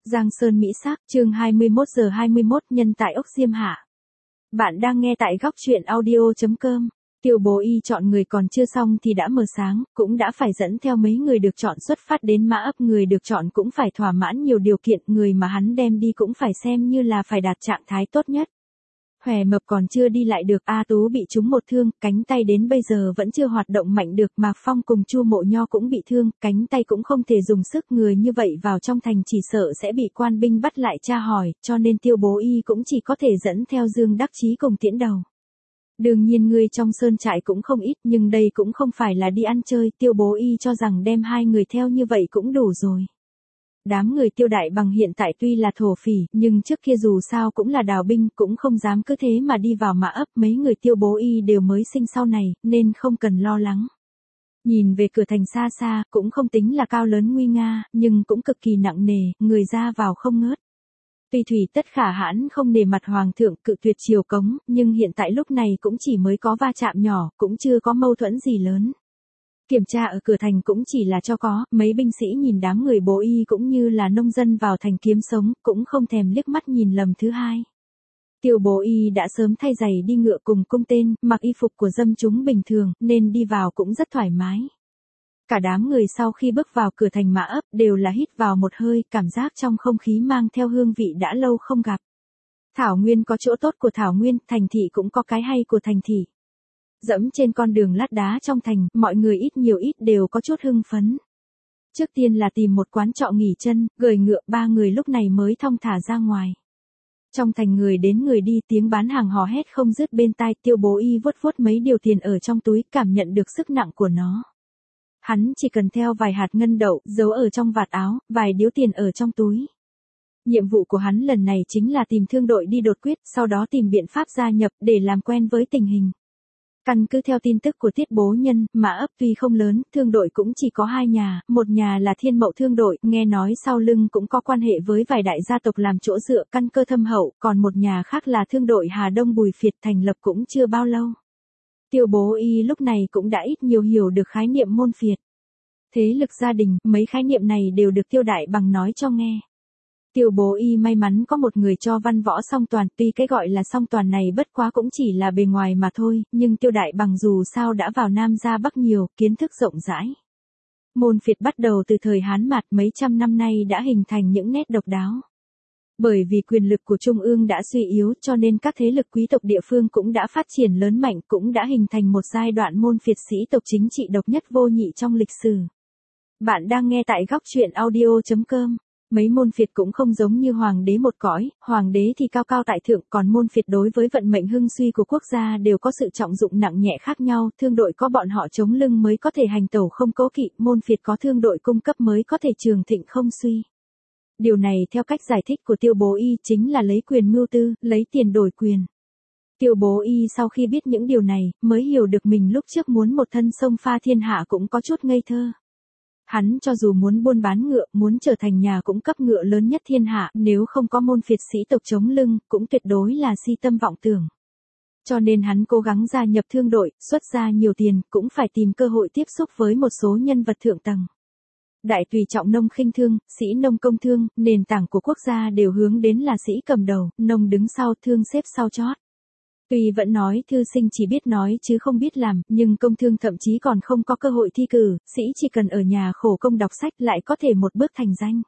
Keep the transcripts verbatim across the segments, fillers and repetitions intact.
Giang Sơn Mỹ Sắc, chương hai mươi mốt giờ hai mươi mốt, nhân tại ốc Diêm Hạ. Bạn đang nghe tại góc truyện audio chấm com. Tiêu Bố Y chọn người còn chưa xong thì đã mờ sáng, cũng đã phải dẫn theo mấy người được chọn xuất phát đến Mã Ấp. Người được chọn cũng phải thỏa mãn nhiều điều kiện, người mà hắn đem đi cũng phải xem như là phải đạt trạng thái tốt nhất. Hòe Mập còn chưa đi lại được, A Tú bị trúng một thương, cánh tay đến bây giờ vẫn chưa hoạt động mạnh được. Mạc Phong cùng Chu Mộ Nho cũng bị thương, cánh tay cũng không thể dùng sức. Người như vậy vào trong thành chỉ sợ sẽ bị quan binh bắt lại tra hỏi, cho nên Tiêu Bố Y cũng chỉ có thể dẫn theo Dương Đắc Chí cùng Tiễn Đầu. Đương nhiên người trong sơn trại cũng không ít, nhưng đây cũng không phải là đi ăn chơi. Tiêu Bố Y cho rằng đem hai người theo như vậy cũng đủ rồi. Đám người Tiêu Đại Bằng hiện tại tuy là thổ phỉ, nhưng trước kia dù sao cũng là đào binh, cũng không dám cứ thế mà đi vào Mã Ấp. Mấy người Tiêu Bố Y đều mới sinh sau này, nên không cần lo lắng. Nhìn về cửa thành xa xa, cũng không tính là cao lớn nguy nga, nhưng cũng cực kỳ nặng nề, người ra vào không ngớt. Tuy Thủy Tất Khả hãn không nề mặt hoàng thượng cự tuyệt triều cống, nhưng hiện tại lúc này cũng chỉ mới có va chạm nhỏ, cũng chưa có mâu thuẫn gì lớn. Kiểm tra ở cửa thành cũng chỉ là cho có, mấy binh sĩ nhìn đám người Bố Y cũng như là nông dân vào thành kiếm sống, cũng không thèm liếc mắt nhìn lầm thứ hai. Tiêu Bố Y đã sớm thay giày đi ngựa cùng cung tên, mặc y phục của dâm chúng bình thường, nên đi vào cũng rất thoải mái. Cả đám người sau khi bước vào cửa thành Mã Ấp đều là hít vào một hơi, cảm giác trong không khí mang theo hương vị đã lâu không gặp. Thảo Nguyên có chỗ tốt của Thảo Nguyên, thành thị cũng có cái hay của thành thị. Dẫm trên con đường lát đá trong thành, mọi người ít nhiều ít đều có chút hưng phấn. Trước tiên là tìm một quán trọ nghỉ chân, gửi ngựa, ba người lúc này mới thong thả ra ngoài. Trong thành người đến người đi, tiếng bán hàng hò hét không dứt bên tai. Tiêu Bố Y vuốt vuốt mấy điều tiền ở trong túi, cảm nhận được sức nặng của nó. Hắn chỉ cần theo vài hạt ngân đậu, giấu ở trong vạt áo, vài điếu tiền ở trong túi. Nhiệm vụ của hắn lần này chính là tìm thương đội đi đột quyết, sau đó tìm biện pháp gia nhập để làm quen với tình hình. Căn cứ theo tin tức của Tiết Bố Nhân, Mã Ấp tuy không lớn, thương đội cũng chỉ có hai nhà, một nhà là Thiên Mậu thương đội, nghe nói sau lưng cũng có quan hệ với vài đại gia tộc làm chỗ dựa, căn cơ thâm hậu, còn một nhà khác là thương đội Hà Đông Bùi Phiệt, thành lập cũng chưa bao lâu. Tiêu Bố Y lúc này cũng đã ít nhiều hiểu được khái niệm môn phiệt. Thế lực gia đình, mấy khái niệm này đều được Tiêu Đại Bằng nói cho nghe. Tiêu Bố Y may mắn có một người cho văn võ song toàn, tuy cái gọi là song toàn này bất quá cũng chỉ là bề ngoài mà thôi, nhưng Tiêu Đại Bằng dù sao đã vào Nam ra Bắc nhiều, kiến thức rộng rãi. Môn phiệt bắt đầu từ thời Hán Mạt, mấy trăm năm nay đã hình thành những nét độc đáo. Bởi vì quyền lực của Trung ương đã suy yếu cho nên các thế lực quý tộc địa phương cũng đã phát triển lớn mạnh, cũng đã hình thành một giai đoạn môn phiệt sĩ tộc chính trị độc nhất vô nhị trong lịch sử. Bạn đang nghe tại góc truyện audio chấm com. Mấy môn phiệt cũng không giống như hoàng đế một cõi, hoàng đế thì cao cao tại thượng, còn môn phiệt đối với vận mệnh hưng suy của quốc gia đều có sự trọng dụng nặng nhẹ khác nhau. Thương đội có bọn họ chống lưng mới có thể hành tẩu không cố kỵ, môn phiệt có thương đội cung cấp mới có thể trường thịnh không suy. Điều này theo cách giải thích của Tiêu Bố Y chính là lấy quyền mưu tư, lấy tiền đổi quyền. Tiêu Bố Y sau khi biết những điều này, mới hiểu được mình lúc trước muốn một thân sông pha thiên hạ cũng có chút ngây thơ. Hắn cho dù muốn buôn bán ngựa, muốn trở thành nhà cung cấp ngựa lớn nhất thiên hạ, nếu không có môn phiệt sĩ tộc chống lưng, cũng tuyệt đối là si tâm vọng tưởng. Cho nên hắn cố gắng gia nhập thương đội, xuất ra nhiều tiền, cũng phải tìm cơ hội tiếp xúc với một số nhân vật thượng tầng. Đại tùy trọng nông khinh thương, sĩ nông công thương, nền tảng của quốc gia đều hướng đến là sĩ cầm đầu, nông đứng sau, thương xếp sau chót. Tuy vẫn nói thư sinh chỉ biết nói chứ không biết làm, nhưng công thương thậm chí còn không có cơ hội thi cử, sĩ chỉ cần ở nhà khổ công đọc sách lại có thể một bước thành danh.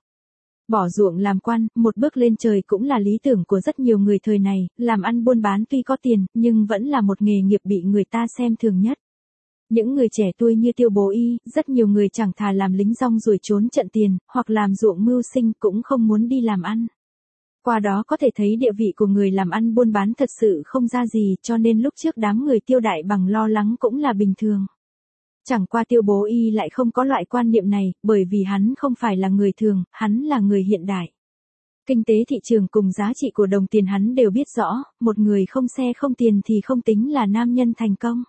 Bỏ ruộng làm quan, một bước lên trời cũng là lý tưởng của rất nhiều người thời này, làm ăn buôn bán tuy có tiền, nhưng vẫn là một nghề nghiệp bị người ta xem thường nhất. Những người trẻ tuổi như Tiêu Bố Y, rất nhiều người chẳng thà làm lính rong ruổi trốn trận tiền, hoặc làm ruộng mưu sinh cũng không muốn đi làm ăn. Qua đó có thể thấy địa vị của người làm ăn buôn bán thật sự không ra gì, cho nên lúc trước đám người Tiêu Đại Bằng lo lắng cũng là bình thường. Chẳng qua Tiêu Bố Y lại không có loại quan niệm này, bởi vì hắn không phải là người thường, hắn là người hiện đại. Kinh tế thị trường cùng giá trị của đồng tiền hắn đều biết rõ, một người không xe không tiền thì không tính là nam nhân thành công.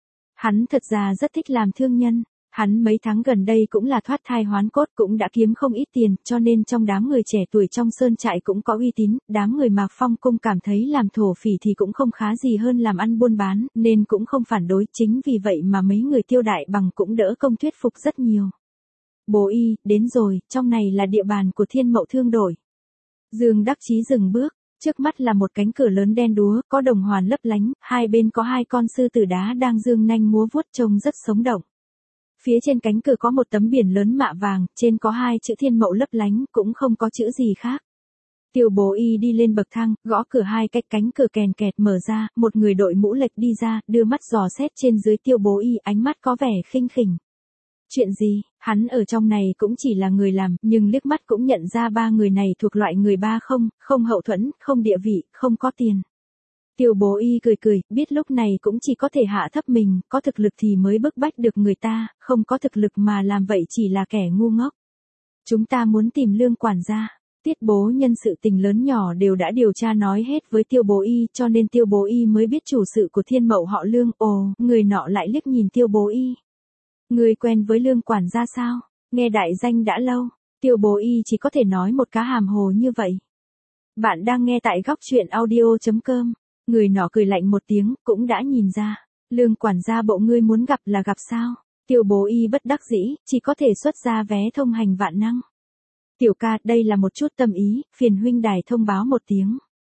Hắn thật ra rất thích làm thương nhân. Hắn mấy tháng gần đây cũng là thoát thai hoán cốt, cũng đã kiếm không ít tiền, cho nên trong đám người trẻ tuổi trong sơn trại cũng có uy tín. Đám người Mạc Phong cung cảm thấy làm thổ phỉ thì cũng không khá gì hơn làm ăn buôn bán, nên cũng không phản đối. Chính vì vậy mà mấy người Tiêu Đại Bằng cũng đỡ công thuyết phục rất nhiều. Bố Y, đến rồi, trong này là địa bàn của Thiên Mậu thương đội. Dương Đắc Chí dừng bước, trước mắt là một cánh cửa lớn đen đúa, có đồng hoàn lấp lánh, hai bên có hai con sư tử đá đang dương nanh múa vuốt trông rất sống động. Phía trên cánh cửa có một tấm biển lớn mạ vàng, trên có hai chữ Thiên Mậu lấp lánh, cũng không có chữ gì khác. Tiêu Bố Y đi lên bậc thang, gõ cửa hai cách, cánh cửa kèn kẹt mở ra, một người đội mũ lệch đi ra, đưa mắt dò xét trên dưới Tiêu Bố Y, ánh mắt có vẻ khinh khỉnh. Chuyện gì, hắn ở trong này cũng chỉ là người làm, nhưng liếc mắt cũng nhận ra ba người này thuộc loại người ba không, không hậu thuẫn, không địa vị, không có tiền. Tiêu Bố Y cười cười, biết lúc này cũng chỉ có thể hạ thấp mình, có thực lực thì mới bức bách được người ta, không có thực lực mà làm vậy chỉ là kẻ ngu ngốc. Chúng ta muốn tìm Lương quản gia. Tiết Bố nhân sự tình lớn nhỏ đều đã điều tra nói hết với Tiêu Bố Y, cho nên Tiêu Bố Y mới biết chủ sự của Thiên Mậu họ Lương. Ồ, người nọ lại liếc nhìn Tiêu Bố Y. Người quen với Lương quản gia sao? Nghe đại danh đã lâu. Tiêu Bố Y chỉ có thể nói một cá hàm hồ như vậy. Bạn đang nghe tại góc truyện audio chấm com. Người nọ cười lạnh một tiếng, cũng đã nhìn ra. Lương quản gia bộ ngươi muốn gặp là gặp sao? Tiêu Bố Y bất đắc dĩ, chỉ có thể xuất ra vé thông hành vạn năng. Tiểu ca, đây là một chút tâm ý, phiền huynh đài thông báo một tiếng.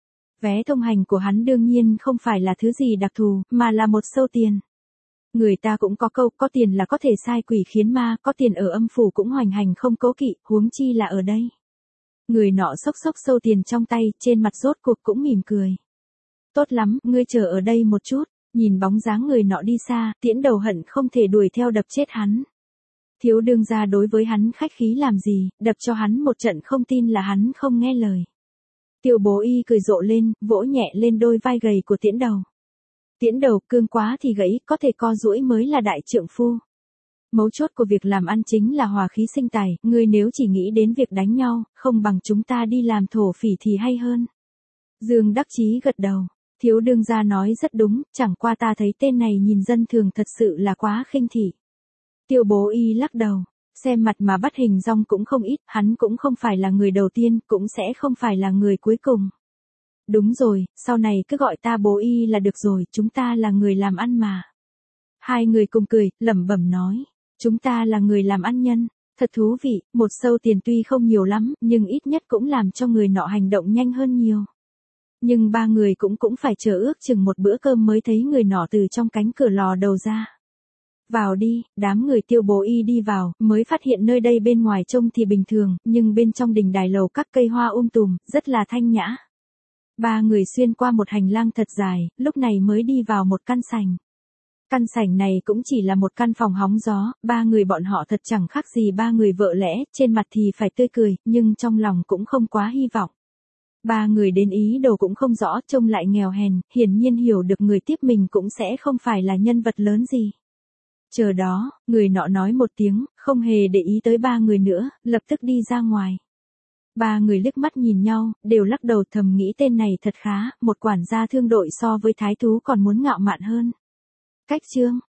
Vé thông hành của hắn đương nhiên không phải là thứ gì đặc thù, mà là một sâu tiền. Người ta cũng có câu, có tiền là có thể sai quỷ khiến ma, có tiền ở âm phủ cũng hoành hành không cố kỵ, huống chi là ở đây. Người nọ xốc xốc sâu tiền trong tay, trên mặt rốt cuộc cũng mỉm cười. Tốt lắm, ngươi chờ ở đây một chút, nhìn bóng dáng người nọ đi xa, Tiễn Đầu hận không thể đuổi theo đập chết hắn. Thiếu đương gia đối với hắn khách khí làm gì, đập cho hắn một trận không tin là hắn không nghe lời. Tiêu Bố Y cười rộ lên, vỗ nhẹ lên đôi vai gầy của Tiễn Đầu. Tiễn Đầu, cương quá thì gãy, có thể co duỗi mới là đại trượng phu. Mấu chốt của việc làm ăn chính là hòa khí sinh tài, ngươi nếu chỉ nghĩ đến việc đánh nhau, không bằng chúng ta đi làm thổ phỉ thì hay hơn. Dương Đắc Chí gật đầu, thiếu đương gia nói rất đúng, chẳng qua ta thấy tên này nhìn dân thường thật sự là quá khinh thị. Tiêu Bố Y lắc đầu, xem mặt mà bắt hình dong cũng không ít, hắn cũng không phải là người đầu tiên, cũng sẽ không phải là người cuối cùng. Đúng rồi, sau này cứ gọi ta Bố Y là được rồi, chúng ta là người làm ăn mà. Hai người cùng cười, lẩm bẩm nói, chúng ta là người làm ăn nhân, thật thú vị, một sâu tiền tuy không nhiều lắm, nhưng ít nhất cũng làm cho người nọ hành động nhanh hơn nhiều. Nhưng ba người cũng cũng phải chờ ước chừng một bữa cơm mới thấy người nọ từ trong cánh cửa lò đầu ra. Vào đi, đám người Tiêu Bố Y đi vào, mới phát hiện nơi đây bên ngoài trông thì bình thường, nhưng bên trong đình đài lầu các cây hoa um tùm, rất là thanh nhã. Ba người xuyên qua một hành lang thật dài, lúc này mới đi vào một căn sảnh. Căn sảnh này cũng chỉ là một căn phòng hóng gió, ba người bọn họ thật chẳng khác gì ba người vợ lẽ, trên mặt thì phải tươi cười, nhưng trong lòng cũng không quá hy vọng. Ba người đến ý đồ cũng không rõ, trông lại nghèo hèn, hiển nhiên hiểu được người tiếp mình cũng sẽ không phải là nhân vật lớn gì. Chờ đó, người nọ nói một tiếng, không hề để ý tới ba người nữa, lập tức đi ra ngoài. Ba người liếc mắt nhìn nhau, đều lắc đầu thầm nghĩ tên này thật khá, một quản gia thương đội so với thái thú còn muốn ngạo mạn hơn. Cách chương